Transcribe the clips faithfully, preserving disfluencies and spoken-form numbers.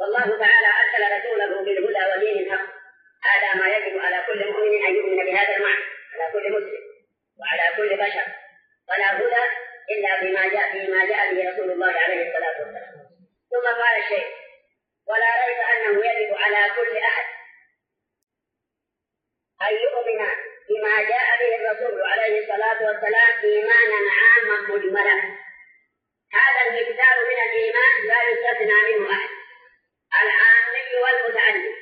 والله تعالى أرسل رسوله بالهدى ودين الحق. هذا ما يجب على كل مؤمن أن يؤمن بهذا المعنى، على كل مسلم وعلى كل بشر. فلا هدى إلا بما جاء فيما جاء به رسول الله عليه الصلاة والسلام. ثم قال الشيخ: ولا ريب أنه يجب على كل أحد أن يؤمن بما جاء به الرسول عليه الصلاة والسلام إيمانا عاما مجملا. هذا المقدار من الإيمان لا يستثنى منه أحد، العامي والمتعلم،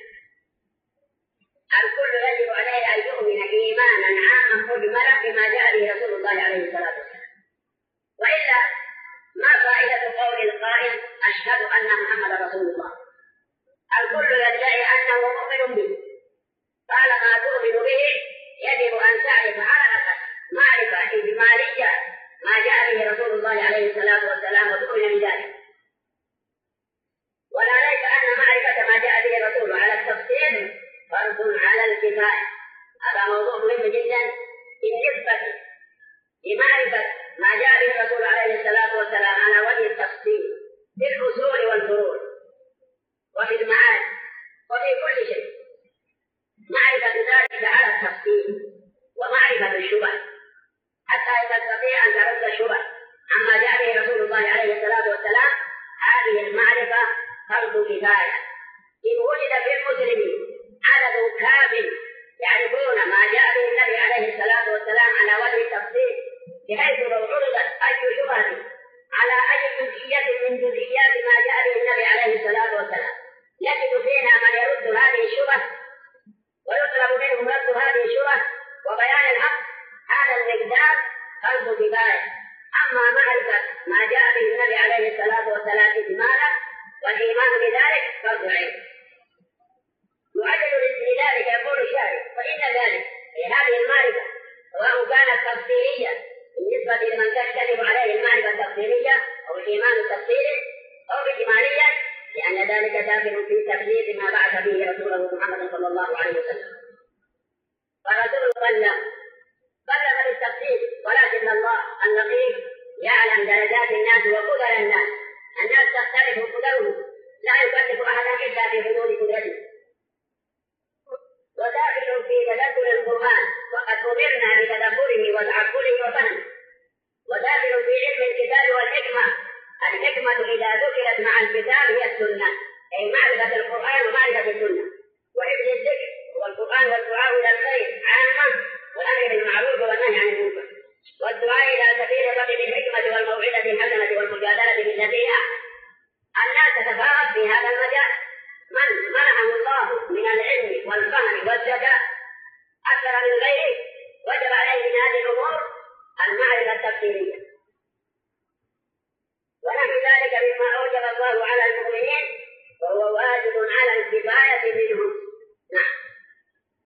الكل يجب عليه أن يؤمن إيمانا عاما مجملا بما جاء به رسول الله عليه الصلاة والسلام. وإلا ما فائدة قول القائل: أشهد أن محمد رسول الله؟ الكل يدعي أنه مؤمن به، طالما تؤمن به يجب أن تعرف على الأقل معرفة إجمالية ما جاء به رسول الله عليه الصلاة والسلام وتؤمن بذلك. ولا ريب أن معرفة ما جاء به الرسول على التفصيل فرض على الكفاية. هذا موضوع مهم جدا بالنسبة لمعرفة ما جاء به الرسول عليه الصلاة والسلام على وجه التفصيل في الأصول والفروع وفي المعاني وفي كل شيء. معرفة ذلك على التفصيل ومعرفة الشبه حتى تستطيع أن ترد الشبه عما جاء به رسول الله عليه الصلاة والسلام. هذه المعرفة فرض كفاية. إن وجد في المسلمين عدد كافٍ يعرفون ما جاء به النبي عليه الصلاة والسلام على وجه التفصيل، بحيث لو عرضت أي شبهة على أي جزئية من جزئيات ما جاء به النبي عليه الصلاة والسلام يجد فينا من يرد هذه الشبهة ويطلب منهم رد هذه الشبهة وبيان الحق. هذا المقدار فرض كفاية. أما معرفة ما جاء به النبي عليه الصلاة والسلام إجمالا والإيمان بذلك فرض عين. يعدل لذلك يقول الشارع: فإن ذلك في هذه المعرفة سواء كانت تفصيلية بالنسبة لمن تختلف عليه المعرفة التفصيلية أو الإيمان التفصيلي أو إجماليا، لأن ذلك داخل في تكذيب ما بعث به رسوله محمد صلى الله عليه وسلم. فرسول بلغ بلغ بالتفصيل، ولكن الله اللطيف يعلم درجات الناس وقدر الناس. الناس تختلف قدرهم، لا يكلف أحدا إلا في حدود قدرته. وداخل في تدبر القرآن، وقد أمرنا بتدبره وتعقله وفهمه. وداخل في علم الكتاب والحكمة. الحكمة إذا ذكرت مع الكتاب هي السنة،